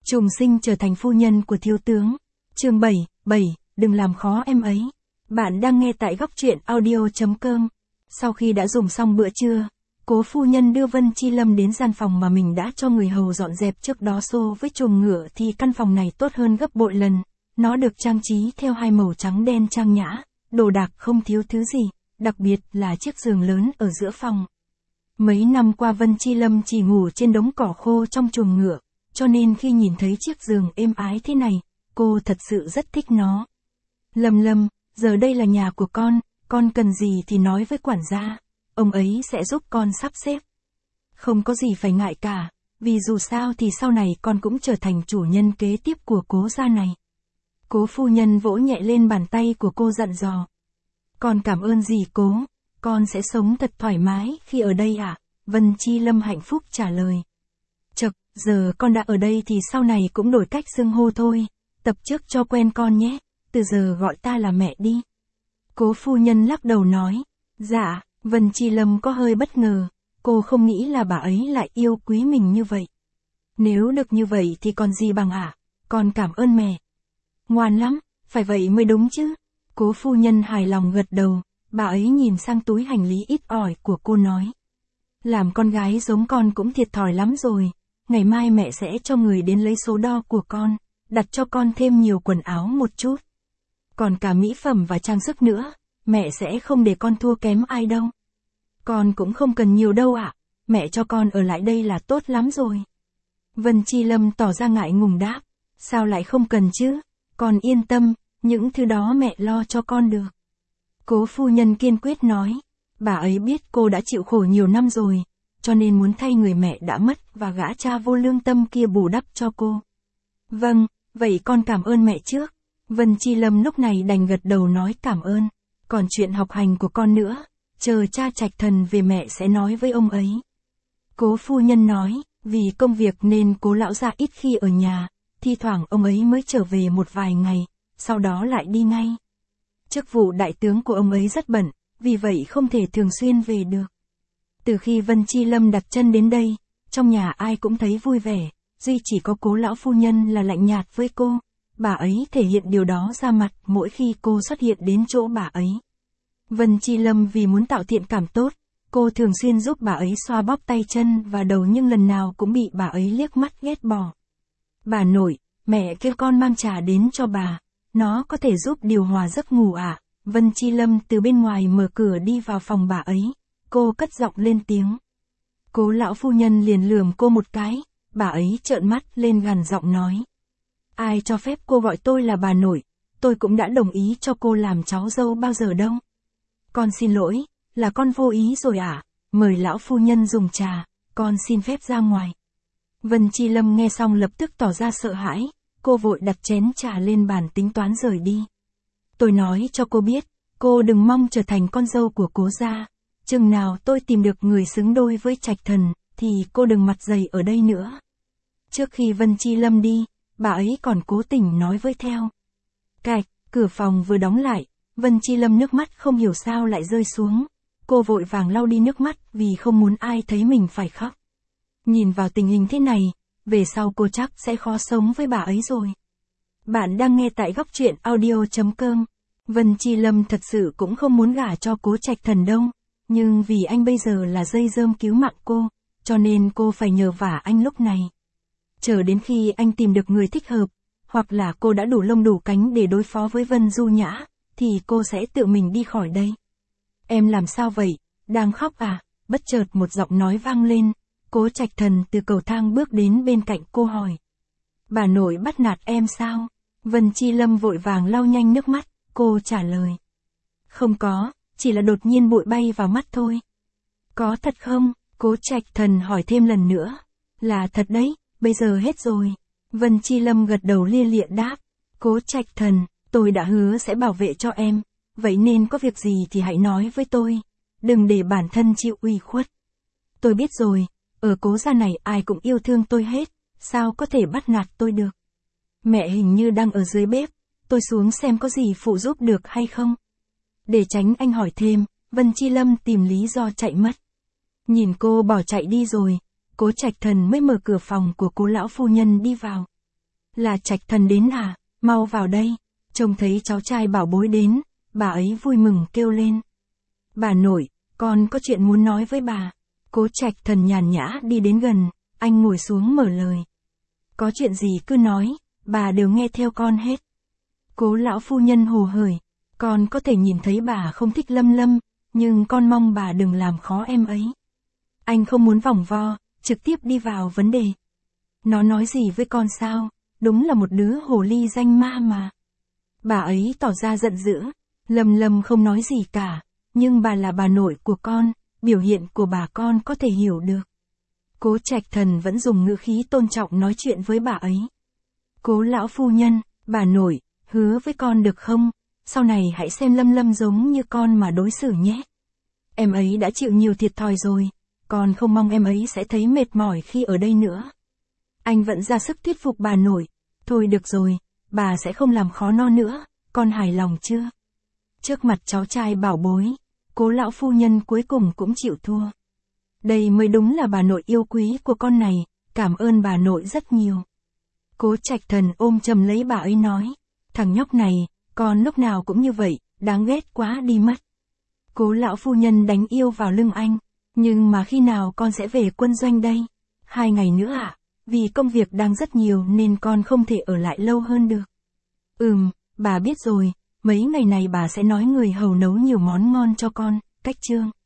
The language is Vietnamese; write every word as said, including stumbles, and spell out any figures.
Trùng sinh trở thành phu nhân của thiếu tướng. Chương bảy, bảy, đừng làm khó em ấy. Bạn đang nghe tại góc truyện audio chấm com. Sau khi đã dùng xong bữa trưa, Cố phu nhân đưa Vân Chi Lâm đến gian phòng mà mình đã cho người hầu dọn dẹp trước đó. So với chuồng ngựa thì căn phòng này tốt hơn gấp bội lần. Nó được trang trí theo hai màu trắng đen trang nhã, đồ đạc không thiếu thứ gì, đặc biệt là chiếc giường lớn ở giữa phòng. Mấy năm qua Vân Chi Lâm chỉ ngủ trên đống cỏ khô trong chuồng ngựa, cho nên khi nhìn thấy chiếc giường êm ái thế này, cô thật sự rất thích nó. Lâm Lâm, giờ đây là nhà của con, con cần gì thì nói với quản gia, ông ấy sẽ giúp con sắp xếp. Không có gì phải ngại cả, vì dù sao thì sau này con cũng trở thành chủ nhân kế tiếp của Cố gia này. Cố phu nhân vỗ nhẹ lên bàn tay của cô dặn dò. Con cảm ơn dì Cố, con sẽ sống thật thoải mái khi ở đây ạ. À? Vân Chi Lâm hạnh phúc trả lời. Chậc, giờ con đã ở đây thì sau này cũng đổi cách xưng hô thôi, tập trước cho quen con nhé, từ giờ gọi ta là mẹ đi. Cố phu nhân lắc đầu nói. Dạ, Vân Chi Lâm có hơi bất ngờ, cô không nghĩ là bà ấy lại yêu quý mình như vậy. Nếu được như vậy thì còn gì bằng ạ, à? Con cảm ơn mẹ. Ngoan lắm, phải vậy mới đúng chứ. Cố phu nhân hài lòng gật đầu, bà ấy nhìn sang túi hành lý ít ỏi của cô nói. Làm con gái giống con cũng thiệt thòi lắm rồi, ngày mai mẹ sẽ cho người đến lấy số đo của con, đặt cho con thêm nhiều quần áo một chút. Còn cả mỹ phẩm và trang sức nữa, mẹ sẽ không để con thua kém ai đâu. Con cũng không cần nhiều đâu ạ, à? Mẹ cho con ở lại đây là tốt lắm rồi. Vân Chi Lâm tỏ ra ngại ngùng đáp, sao lại không cần chứ, con yên tâm, những thứ đó mẹ lo cho con được. Cố phu nhân kiên quyết nói, bà ấy biết cô đã chịu khổ nhiều năm rồi, cho nên muốn thay người mẹ đã mất và gã cha vô lương tâm kia bù đắp cho cô. Vâng, vậy con cảm ơn mẹ trước. Vân Chi Lâm lúc này đành gật đầu nói cảm ơn, còn chuyện học hành của con nữa, chờ cha Trạch Thần về mẹ sẽ nói với ông ấy. Cố phu nhân nói, vì công việc nên Cố lão gia ít khi ở nhà, thi thoảng ông ấy mới trở về một vài ngày, sau đó lại đi ngay. Chức vụ đại tướng của ông ấy rất bận, vì vậy không thể thường xuyên về được. Từ khi Vân Chi Lâm đặt chân đến đây, trong nhà ai cũng thấy vui vẻ, duy chỉ có Cố lão phu nhân là lạnh nhạt với cô, bà ấy thể hiện điều đó ra mặt mỗi khi cô xuất hiện đến chỗ bà ấy. Vân Chi Lâm vì muốn tạo thiện cảm tốt, cô thường xuyên giúp bà ấy xoa bóp tay chân và đầu nhưng lần nào cũng bị bà ấy liếc mắt ghét bỏ. Bà nội, mẹ kêu con mang trà đến cho bà, nó có thể giúp điều hòa giấc ngủ ạ. À? Vân Chi Lâm từ bên ngoài mở cửa đi vào phòng bà ấy, cô cất giọng lên tiếng. Cố lão phu nhân liền lườm cô một cái, bà ấy trợn mắt lên gằn giọng nói. Ai cho phép cô gọi tôi là bà nội, tôi cũng đã đồng ý cho cô làm cháu dâu bao giờ đâu. Con xin lỗi, là con vô ý rồi ạ, à? Mời lão phu nhân dùng trà, con xin phép ra ngoài. Vân Chi Lâm nghe xong lập tức tỏ ra sợ hãi, cô vội đặt chén trà lên bàn tính toán rời đi. Tôi nói cho cô biết, cô đừng mong trở thành con dâu của Cố gia, chừng nào tôi tìm được người xứng đôi với Trạch Thần, thì cô đừng mặt dày ở đây nữa. Trước khi Vân Chi Lâm đi, bà ấy còn cố tình nói với theo. Cạch, cửa phòng vừa đóng lại, Vân Chi Lâm nước mắt không hiểu sao lại rơi xuống, cô vội vàng lau đi nước mắt vì không muốn ai thấy mình phải khóc. Nhìn vào tình hình thế này, về sau cô chắc sẽ khó sống với bà ấy rồi. Bạn đang nghe tại góc truyện audio chấm com. Vân Chi Lâm thật sự cũng không muốn gả cho Cố Trạch Thần đâu, nhưng vì anh bây giờ là dây rơm cứu mạng cô, cho nên cô phải nhờ vả anh lúc này. Chờ đến khi anh tìm được người thích hợp, hoặc là cô đã đủ lông đủ cánh để đối phó với Vân Du Nhã, thì cô sẽ tự mình đi khỏi đây. Em làm sao vậy, đang khóc à? Bất chợt một giọng nói vang lên, Cố Trạch Thần từ cầu thang bước đến bên cạnh cô hỏi. Bà nội bắt nạt em sao? Vân Chi Lâm vội vàng lau nhanh nước mắt, cô trả lời. Không có, chỉ là đột nhiên bụi bay vào mắt thôi. Có thật không? Cố Trạch Thần hỏi thêm lần nữa. Là thật đấy, bây giờ hết rồi. Vân Chi Lâm gật đầu lia lịa đáp. Cố Trạch Thần, tôi đã hứa sẽ bảo vệ cho em, vậy nên có việc gì thì hãy nói với tôi, đừng để bản thân chịu ủy khuất. Tôi biết rồi, ở Cố gia này ai cũng yêu thương tôi hết, sao có thể bắt nạt tôi được. Mẹ hình như đang ở dưới bếp, tôi xuống xem có gì phụ giúp được hay không. Để tránh anh hỏi thêm, Vân Chi Lâm tìm lý do chạy mất. Nhìn cô bỏ chạy đi rồi, Cố Trạch Thần mới mở cửa phòng của Cố lão phu nhân đi vào. là Trạch Thần đến à, mau vào đây. Trông thấy cháu trai bảo bối đến, bà ấy vui mừng kêu lên. Bà nội, con có chuyện muốn nói với bà. Cố Trạch Thần nhàn nhã đi đến gần, anh ngồi xuống mở lời. Có chuyện gì cứ nói, bà đều nghe theo con hết. Cố lão phu nhân hồ hởi, con có thể nhìn thấy bà không thích Lâm Lâm, nhưng con mong bà đừng làm khó em ấy. Anh không muốn vòng vo, trực tiếp đi vào vấn đề. Nó nói gì với con sao, đúng là một đứa hồ ly danh ma mà. Bà ấy tỏ ra giận dữ, Lâm Lâm không nói gì cả, nhưng bà là bà nội của con, biểu hiện của bà con có thể hiểu được. Cố Trạch Thần vẫn dùng ngữ khí tôn trọng nói chuyện với bà ấy. Cố lão phu nhân, bà nội, hứa với con được không, sau này hãy xem Lâm Lâm giống như con mà đối xử nhé. Em ấy đã chịu nhiều thiệt thòi rồi, con không mong em ấy sẽ thấy mệt mỏi khi ở đây nữa. Anh vẫn ra sức thuyết phục bà nội. Thôi được rồi, bà sẽ không làm khó nó nữa, con hài lòng chưa? Trước mặt cháu trai bảo bối, cố lão phu nhân cuối cùng cũng chịu thua. Đây mới đúng là bà nội yêu quý của con này, cảm ơn bà nội rất nhiều. Cố Trạch Thần ôm chầm lấy bà ấy nói, thằng nhóc này, con lúc nào cũng như vậy, đáng ghét quá đi mất. Cố lão phu nhân đánh yêu vào lưng anh, nhưng mà khi nào con sẽ về quân doanh đây? Hai ngày nữa ạ, à? Vì công việc đang rất nhiều nên con không thể ở lại lâu hơn được. Ừm, bà biết rồi, mấy ngày này bà sẽ nói người hầu nấu nhiều món ngon cho con, cách chương.